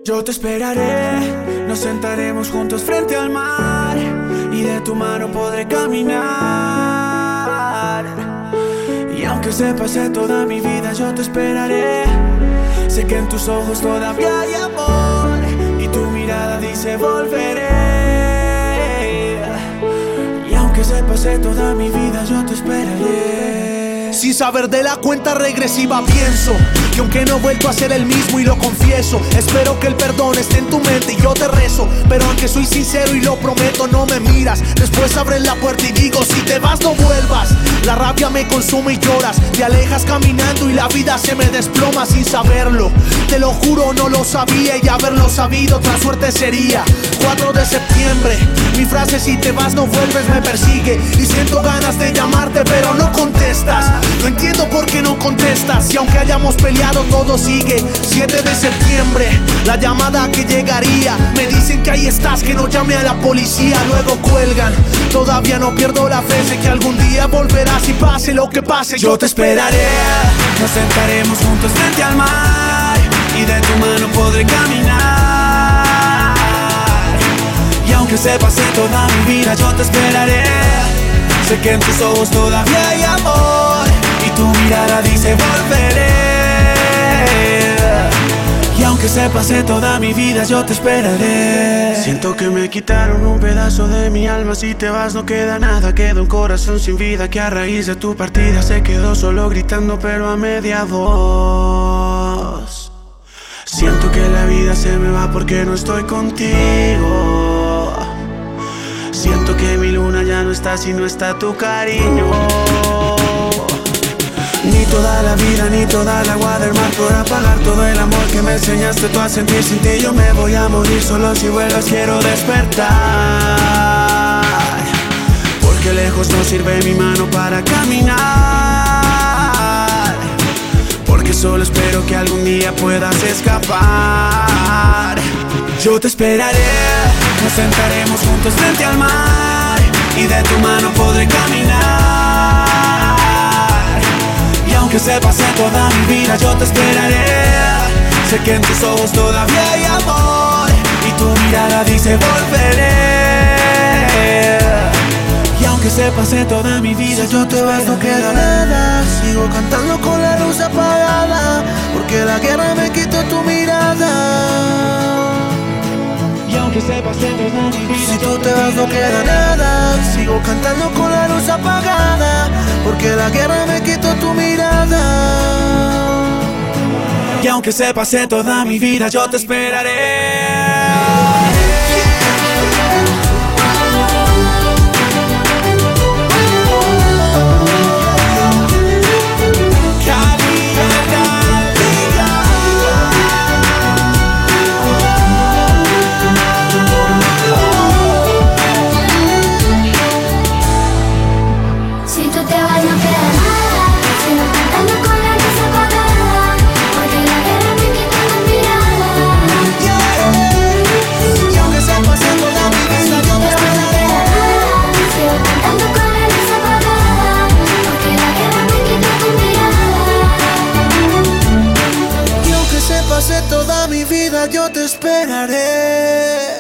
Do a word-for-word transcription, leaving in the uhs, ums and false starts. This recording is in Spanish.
Yo te esperaré, nos sentaremos juntos frente al mar y de tu mano podré caminar. Y aunque se pase toda mi vida, yo te esperaré. Sé que en tus ojos todavía hay amor y tu mirada dice volveré. Y aunque se pase toda mi vida, yo te esperaré. Sin saber de la cuenta regresiva pienso que aunque no he vuelto a ser el mismo y lo confieso, espero que el perdón esté en tu mente y yo te rezo. Pero aunque soy sincero y lo prometo, no me miras. Después abres la puerta y digo, si te vas no vuelvas. La rabia me consume y lloras, te alejas caminando y la vida se me desploma sin saberlo. Te lo juro, no lo sabía y haberlo sabido otra suerte sería. Cuatro de septiembre, mi frase si te vas no vuelves me persigue. Y siento ganas de llamarte pero no contestas. No entiendo por qué no contestas y aunque hayamos peleado todo sigue. Siete de septiembre, la llamada que llegaría. Me dicen que ahí estás, que no llame a la policía. Luego cuelgan, todavía no pierdo la fe. Sé que algún día volverás y pase lo que pase. Yo te esperaré, nos sentaremos juntos frente al mar y de tu mano podré caminar. Y aunque se pase toda mi vida, yo te esperaré. Sé que en tus ojos todavía hay amor y tu mirada dice volveré. Y aunque se pase toda mi vida, yo te esperaré. Siento que me quitaron un pedazo de mi alma. Si te vas no queda nada, queda un corazón sin vida que a raíz de tu partida se quedó solo gritando pero a media voz. Siento que la vida se me va porque no estoy contigo. Siento que mi luna ya no está si no está tu cariño. Ni toda la vida, ni toda el agua del mar podrá pagar todo el amor que me enseñaste tú a sentir. Sin ti yo me voy a morir, solo si vuelvas quiero despertar. Porque lejos no sirve mi mano para caminar. Porque solo espero que algún día puedas escapar. Yo te esperaré, nos sentaremos juntos frente al mar y de tu mano podré caminar. Y aunque se pase toda mi vida, yo te esperaré. Sé que en tus ojos todavía hay amor y tu mirada dice volveré. Y aunque se pase toda mi vida, si yo te vas no queda nada. Sigo cantando con la luz apagada porque la guerra me quitó tu mirada. Y aunque se pase toda mi vida, si tú te vas no queda nada. Sigo cantando con la luz apagada porque la guerra me quitó tu mirada. Y aunque se pase toda mi vida, yo te esperaré. Toda mi vida yo te esperaré.